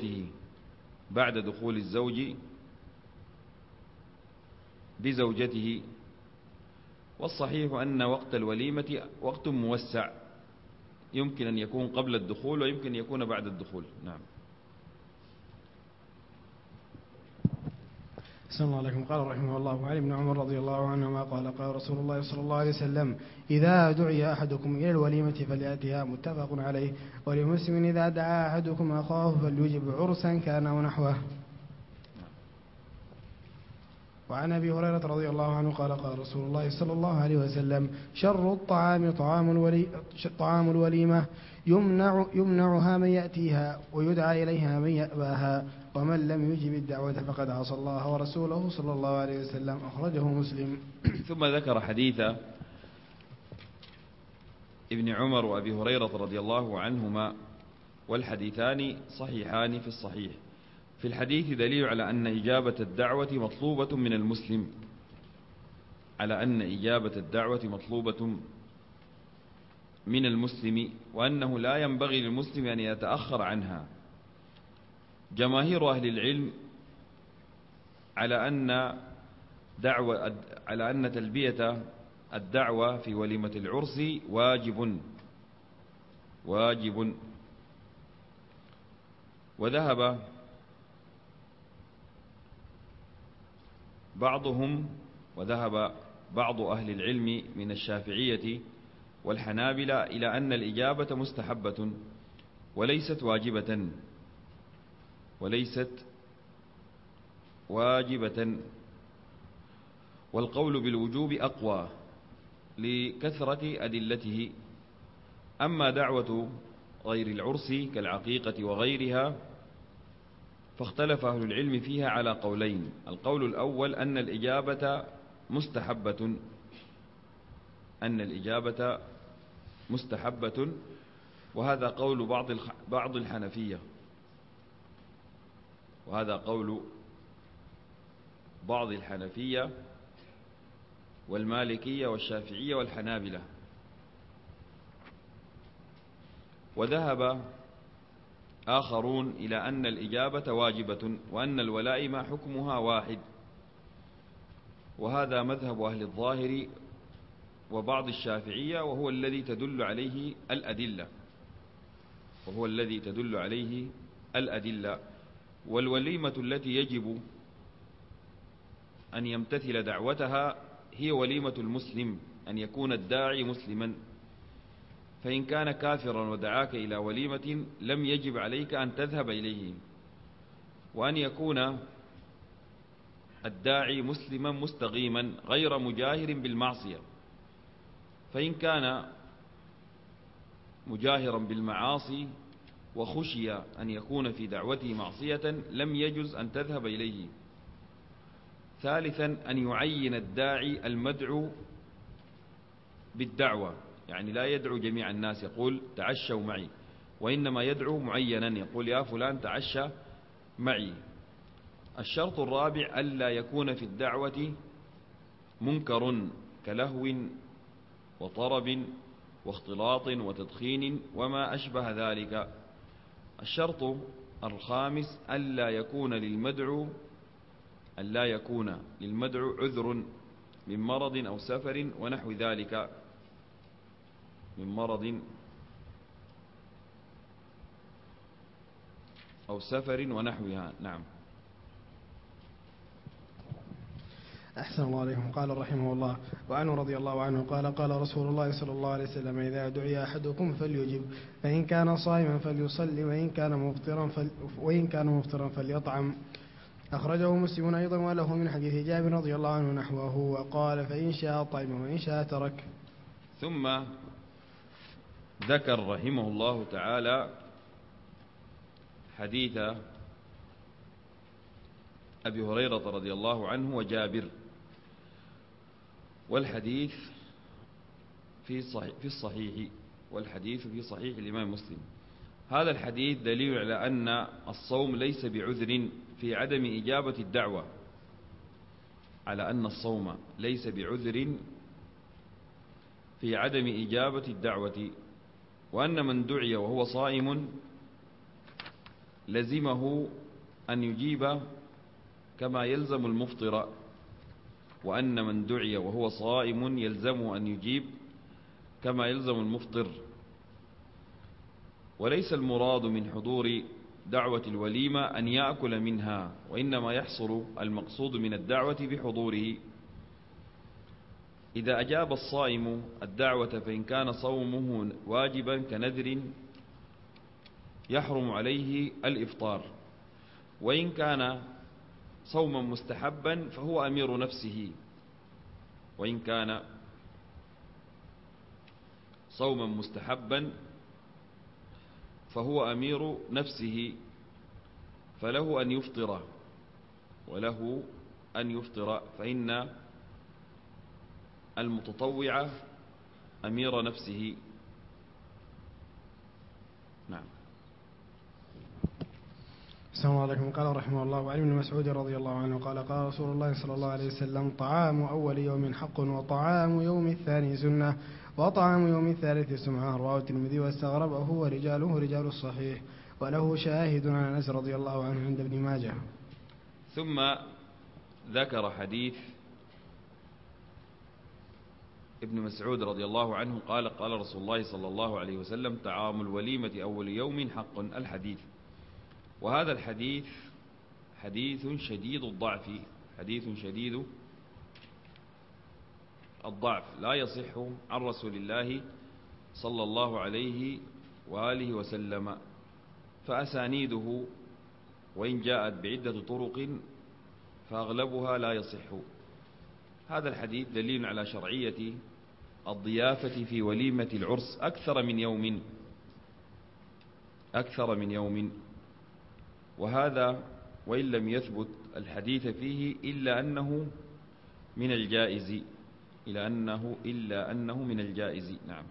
بزوجته، والصحيح أن وقت الوليمة وقت موسع، يمكن أن يكون قبل الدخول ويمكن أن يكون بعد الدخول. نعم. أحسن الله عليكم. قال رحمه الله: وعن ابن عمر رضي الله عنهما قال: قال رسول الله صلى الله عليه وسلم: إذا دعي أحدكم إلى الوليمة فليأتها. متفق عليه. ولمسلم: إذا دعا أحدكم أخاه فليجب عرسا كان أو نحوه. وعن أبي هريرة رضي الله عنه قال: قال رسول الله صلى الله عليه وسلم: شر الطعام طعام الوليمة، يمنعها من يأتيها ويدعى إليها من يأباها، ومن لم يجب الدعوة فقد عصى الله ورسوله صلى الله عليه وسلم. أخرجه مسلم. ثم ذكر حديث ابن عمر وأبي هريرة رضي الله عنهما، والحديثان صحيحان في الصحيح. في الحديث دليل على أن إجابة الدعوة مطلوبة من المسلم، وأنه لا ينبغي للمسلم أن يتأخر عنها. جماهير أهل العلم على أن تلبية الدعوة في وليمة العرس واجب. وذهب بعض أهل العلم من الشافعية والحنابلة إلى أن الإجابة مستحبة وليست واجبة، والقول بالوجوب أقوى لكثرة أدلته. أما دعوة غير العرس كالعقيقة وغيرها فاختلف أهل العلم فيها على قولين: القول الأول أن الإجابة مستحبة، وهذا قول بعض الحنفية، والمالكية والشافعية والحنابلة. وذهب آخرون إلى أن الإجابة واجبة، وأن الولائم حكمها واحد، وهذا مذهب أهل الظاهر وبعض الشافعية، وهو الذي تدل عليه الأدلة. والوليمة التي يجب أن يمتثل دعوتها هي وليمة المسلم، أن يكون الداعي مسلما، فإن كان كافرا ودعاك إلى وليمة لم يجب عليك أن تذهب إليه، وأن يكون الداعي مسلما مستقيما غير مجاهر بالمعصية، فإن كان مجاهرا بالمعاصي وخشي أن يكون في دعوته معصية لم يجز أن تذهب إليه. ثالثا أن يعين الداعي المدعو بالدعوة، يعني لا يدعو جميع الناس يقول تعشوا معي، وإنما يدعو معينا يقول يا فلان تعشى معي. الشرط الرابع ألا يكون في الدعوة منكر كلهو وطرب واختلاط وتدخين وما أشبه ذلك. الشرط الخامس ألا يكون للمدعو أن لا يكون للمدعو عذر من مرض أو سفر ونحو ذلك، من مرض أو سفر ونحوها. نعم. أحسن الله عليكم. قال رحمه الله: وعنه رضي الله عنه قال: قال رسول الله صلى الله عليه وسلم: إذا دعي أحدكم فليجب، فإن كان صائما فليصلي، وإن كان مفطرا فليطعم. أخرجه مسلم أيضا وله من حديث جابر رضي الله عنه نحوه، وقال: فإن شاء طعم وإن شاء ترك. ثم ذكر رحمه الله تعالى حديث أبي هريرة رضي الله عنه وجابر، والحديث في الصحيح، والحديث في صحيح الإمام مسلم. هذا الحديث دليل على أن الصوم ليس بعذر في عدم إجابة الدعوة، على أن الصوم ليس بعذر في عدم إجابة الدعوة، وأن من دعي وهو صائم لزمه أن يجيب كما يلزم المفطر، وأن من دعي وهو صائم يلزمه أن يجيب كما يلزم المفطر. وليس المراد من حضور دعوة الوليمة أن يأكل منها، وإنما يحصل المقصود من الدعوة بحضوره. إذا أجاب الصائم الدعوة فإن كان صومه واجبا كنذر يحرم عليه الإفطار، وإن كان صوما مستحبا فهو أمير نفسه، وإن كان صوما مستحبا فهو أمير نفسه، فله أن يفطر، وله أن يفطر، فإن المتطوع أمير نفسه. نعم. السلام عليكم. قال رحمه الله: وعن ابن مسعود رضي الله عنه قال: قال رسول الله صلى الله عليه وسلم: طعام أول يوم حق، وطعام يوم الثاني سنة، وطعام يوم الثالث سمعة. رواه الترمذي واستغربه ورجاله رجال الصحيح، وله شاهد عن أنس رضي الله عنه عند ابن ماجه. ثم ذكر حديث ابن مسعود رضي الله عنه قال: قال رسول الله صلى الله عليه وسلم: طعام الوليمة أول يوم حق، الحديث. وهذا الحديث حديث شديد الضعف، حديث شديد الضعف، لا يصح عن رسول الله صلى الله عليه وآله وسلم، فأسانيده وإن جاءت بعدة طرق فأغلبها لا يصح. هذا الحديث دليل على شرعية الضيافة في وليمة العرس أكثر من يوم، وهذا وإن لم يثبت الحديث فيه إلا أنه من الجائز. نعم.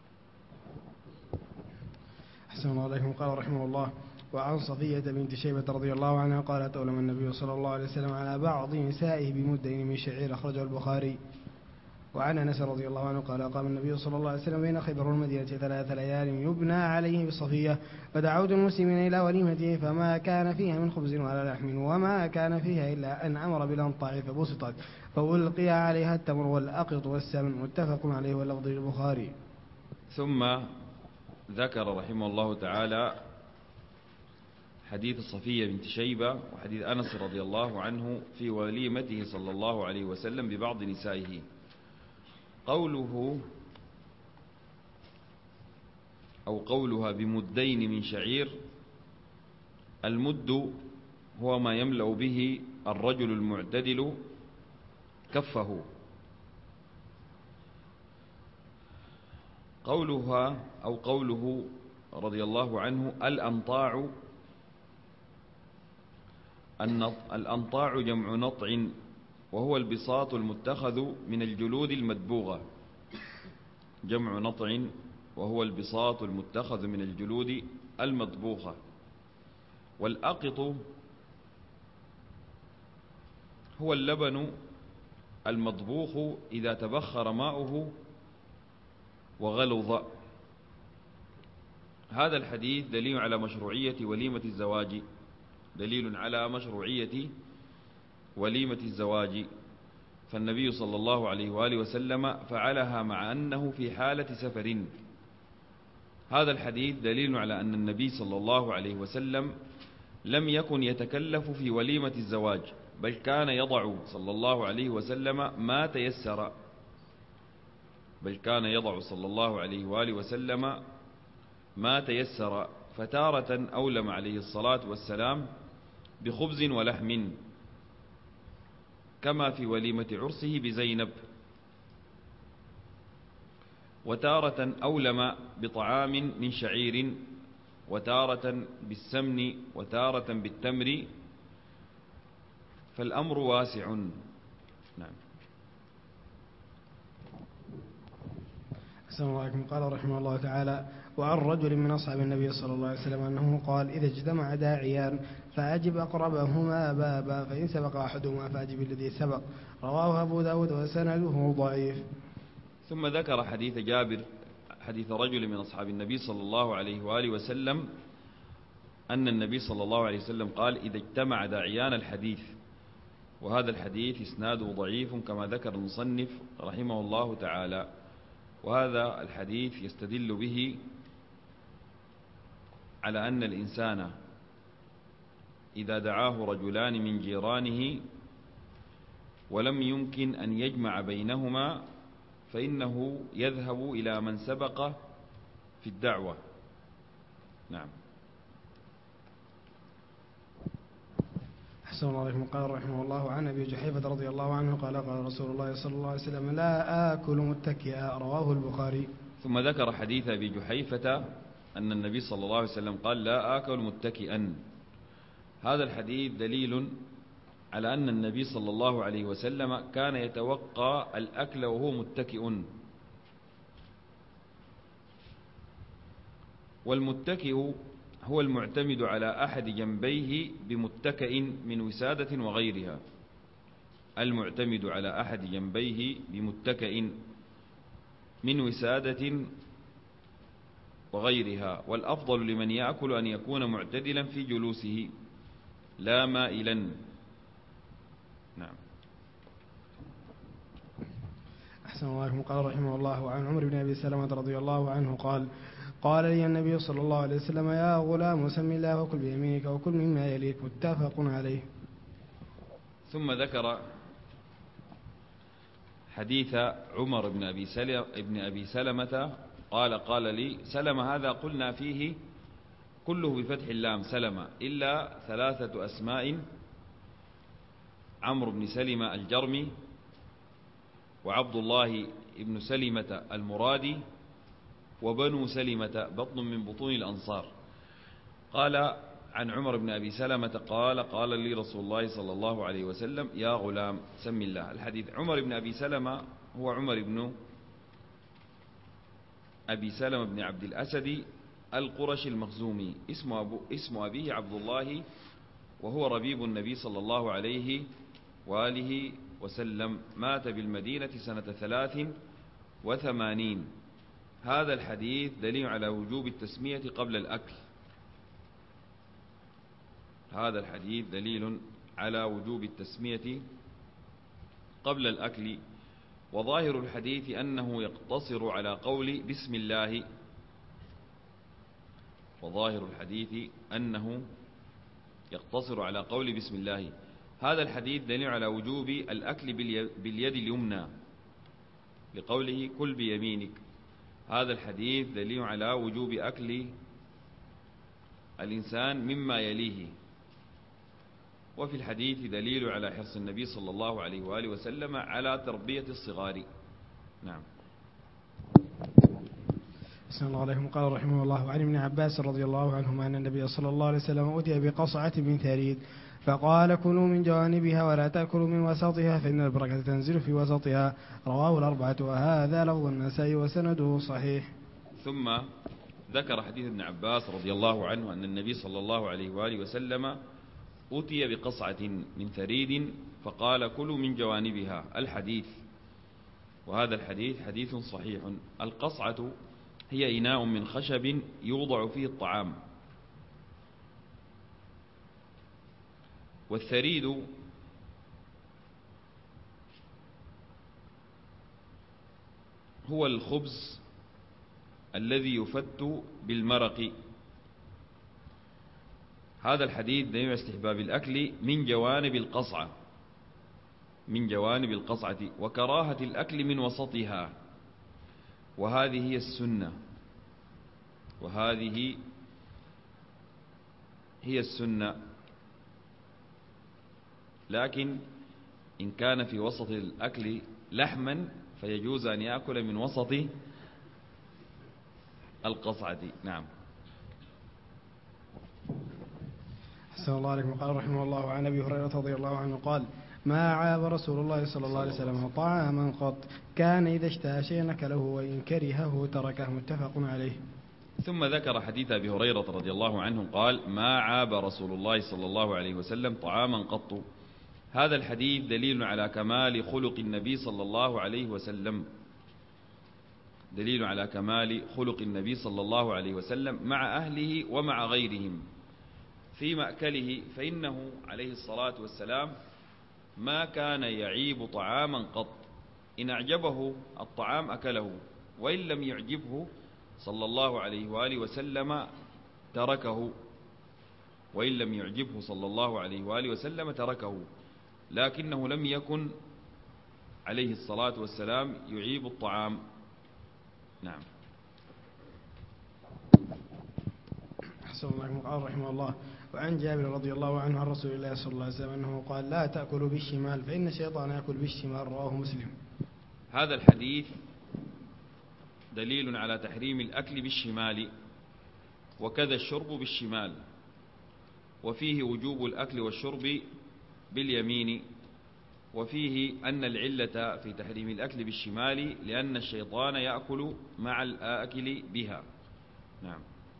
أحسن الله عليكم. قال رحمه الله: وعن صفية بنت شيبة رضي الله عنها قالت: أولم النبي صلى الله عليه وسلم على بعض نسائه بمدين من شعير، أخرجه البخاري. وعن أنس رضي الله عنه قال: قام النبي صلى الله عليه وسلم بين خيبر والمدينة 3 ليال يبنى عليه بصفية، فدعوت المسلمين إلى وليمته، فما كان فيها من خبز ولا لحم، وما كان فيها إلا أن أمر بالأنطاع فبسطت، فألقي عليها التمر والأقط والسمن، متفق عليه واللفظ للبخاري. ثم ذكر رحمه الله تعالى حديث صفية بنت شيبة وحديث أنس رضي الله عنه في وليمته صلى الله عليه وسلم ببعض نسائه. قولها بمدين من شعير، المد هو ما يملأ به الرجل المعتدل كفه. قوله رضي الله عنه الأنطاع جمع نطع، وهو البساط المتخذ من الجلود المدبوغة، جمع نطع وهو البساط المتخذ من الجلود المطبوخة. والأقط هو اللبن المطبوخ إذا تبخر ماؤه وغلظ. هذا الحديث دليل على مشروعية وليمة الزواج، دليل على مشروعية وليمة الزواج، فالنبي صلى الله عليه وآله وسلم فعلها مع أنه في حالة سفر. هذا الحديث دليل على أن النبي صلى الله عليه وسلم لم يكن يتكلف في وليمة الزواج، بل كان يضع صلى الله عليه وسلم ما تيسر فتارة أولم عليه الصلاة والسلام بخبز ولحم كما في وليمة عرسه بزينب، وتارة أولم بطعام من شعير، وتارة بالسمن، وتارة بالتمر، فالأمر واسع. نعم. أحسن الله عليكم. قال رحمه الله تعالى: وعن رجل من أصحاب النبي صلى الله عليه وسلم أنه قال: إذا اجتمع داعيان فأجب أقربهما بابا، فإن سبق أحدهما فأجب الذي سبق. رواه أبو داود وسنده ضعيف. ثم ذكر حديث جابر، حديث رجل من أصحاب النبي صلى الله عليه وآله وسلم أن النبي صلى الله عليه وسلم قال: إذا اجتمع داعيان الحديث. وهذا الحديث إسناده ضعيف كما ذكر المصنف رحمه الله تعالى. وهذا الحديث يستدل به على أن الإنسان إذا دعاه رجلان من جيرانه ولم يمكن أن يجمع بينهما فإنه يذهب إلى من سبق في الدعوة. نعم. أحسن الله عليكم. قال رحمه الله: عن أبي جحيفة رضي الله عنه قال: قال رسول الله صلى الله عليه وسلم: لا آكل متكئا. رواه البخاري. ثم ذكر حديث أبي جحيفة أن النبي صلى الله عليه وسلم قال: لا آكل متكئا. هذا الحديث دليل على أن النبي صلى الله عليه وسلم كان يتوقى الأكل وهو متكئ. والمتكئ هو المعتمد على أحد جنبيه بمتكئ من وسادة وغيرها. المعتمد على أحد جنبيه بمتكئ من وسادة وغيرها. والأفضل لمن يأكل أن يكون معتدلا في جلوسه لا مائلا. نعم. أحسن الله عليكم. قال رحمه الله: عن عمر بن أبي سلمة رضي الله عنه قال: قال لي النبي صلى الله عليه وسلم: يا غلام سم الله وكل بيمينك وكل مما يليك. متفق عليه. ثم ذكر حديث عمر بن أبي سلمة قال: قال لي سلمة. هذا قلنا فيه كله بفتح اللام سلمة إلا ثلاثة أسماء: عمرو بن سلمة الجرمي، وعبد الله بن سلمة المرادي، وبنو سلمة بطن من بطون الأنصار. قال عن عمر بن أبي سلمة قال: قال لي رسول الله صلى الله عليه وسلم: يا غلام سم الله. الحديث عمر بن أبي سلمة هو عمر بن أبي سلمة بن عبد الأسد القرشي المخزومي، اسم أبيه عبد الله، وهو ربيب النبي صلى الله عليه وآله وسلم. مات بالمدينة سنة 83. هذا الحديث دليل على وجوب التسمية قبل الأكل. هذا الحديث دليل على وجوب التسمية قبل الأكل. وظاهر الحديث أنه يقتصر على قول بسم الله. وظاهر الحديث أنه يقتصر على قول بسم الله. هذا الحديث دليل على وجوب الأكل باليد اليمنى لقوله: كل بيمينك. هذا الحديث دليل على وجوب أكل الإنسان مما يليه. وفي الحديث دليل على حرص النبي صلى الله عليه وآله وسلم على تربية الصغار. نعم. أحسن الله عليكم. قال رحمه الله: عن ابن عباس رضي الله عنهما أن النبي صلى الله عليه وسلم أتي بقصعة من ثريد فقال: كلوا من جوانبها ولا تأكلوا من وسطها فإن البركة تنزل في وسطها. رواه الأربعة، وهذا لفظ النسائي وسنده صحيح. ثم ذكر حديث ابن عباس رضي الله عنه أن النبي صلى الله عليه وآله وسلم أتي بقصعة من ثريد فقال: كلوا من جوانبها. الحديث، وهذا الحديث حديث صحيح. القصعة هي إناء من خشب يوضع فيه الطعام. والثريد هو الخبز الذي يفت بالمرق. هذا الحديث دليل على استحباب الأكل من جوانب القصعة، من جوانب القصعة، وكراهة الأكل من وسطها، وهذه هي السنة، وهذه هي السنة. لكن إن كان في وسط الأكل لحما فيجوز أن يأكل من وسط القصعة. نعم. أحسن الله عليكم. قال رحمه الله عن أبي هريرة رضي الله عنه قال: ما عاب رسول الله صلى الله عليه وسلم طعاما قط كان إذا اشتهى شيئا أكله وإن كرهه تركه. متفق عليه. ثم ذكر حديث أبي هريرة رضي الله عنه قال: ما عاب رسول الله صلى الله عليه وسلم طعاما قط. هذا الحديث دليل على كمال خلق النبي صلى الله عليه وسلم، دليل على كمال خلق النبي صلى الله عليه وسلم مع أهله ومع غيرهم في مأكله، فإنه عليه الصلاة والسلام ما كان يعيب طعاما قط. إن أعجبه الطعام أكله، وإن لم يعجبه صلى الله عليه وآله وسلم تركه، وإن لم يعجبه صلى الله عليه وآله وسلم تركه، لكنه لم يكن عليه الصلاة والسلام يعيب الطعام. نعم. أحسن الله. قال رحمه الله: وعن جابر رضي الله عنه عن رسول الله صلى الله عليه وسلم أنه قال: لا تأكلوا بالشمال فإن الشيطان يأكل بالشمال. رواه مسلم. هذا الحديث دليل على تحريم الأكل بالشمال، وكذا الشرب بالشمال، وفيه وجوب الأكل والشرب باليمين، وفيه أن العلة في تحريم الأكل بالشمال لأن الشيطان يأكل مع الآكل بها. نعم.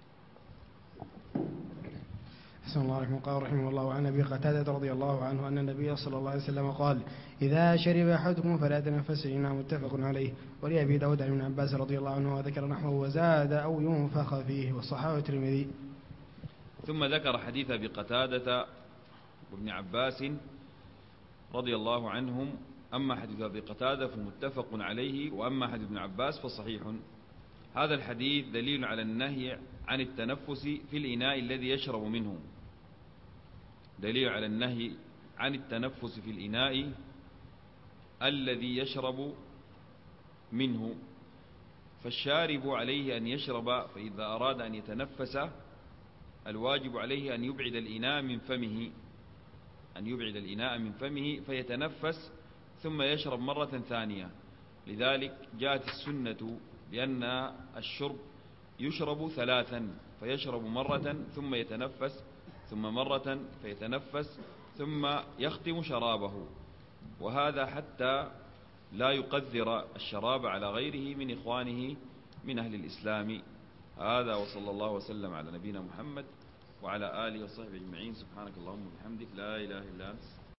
أحسن الله عليكم. قال رحمه الله عن أبي قتادة رضي الله عنه أن النبي صلى الله عليه وسلم قال: إذا شرب أحدكم فلا تنفس إنه. متفق عليه. ولأبي داود عن ابن عباس رضي الله عنه وذكر نحوه وزاد أو ينفخ فيه، وصححه الترمذي. ثم ذكر حديث أبي قتادة وابن عباس رضي الله عنهم. أما حديث أبي قتادة فمتفق عليه، وأما حديث ابن عباس فصحيح. هذا الحديث دليل على النهي عن التنفس في الإناء الذي يشرب منه، دليل على النهي عن التنفس في الإناء الذي يشرب منه. فالشارب عليه أن يشرب، فإذا أراد أن يتنفس الواجب عليه أن يبعد الإناء من فمه، أن يبعد الإناء من فمه فيتنفس ثم يشرب مرة ثانية. لذلك جاءت السنة بأن الشرب يشرب ثلاثا، فيشرب مرة ثم يتنفس، ثم مرة فيتنفس، ثم يختم شرابه، وهذا حتى لا يقدر الشراب على غيره من إخوانه من أهل الإسلام. هذا، وصلى الله وسلم على نبينا محمد وعلى آله وصحبه أجمعين. سبحانك اللهم وبحمدك، لا إله إلا أنت.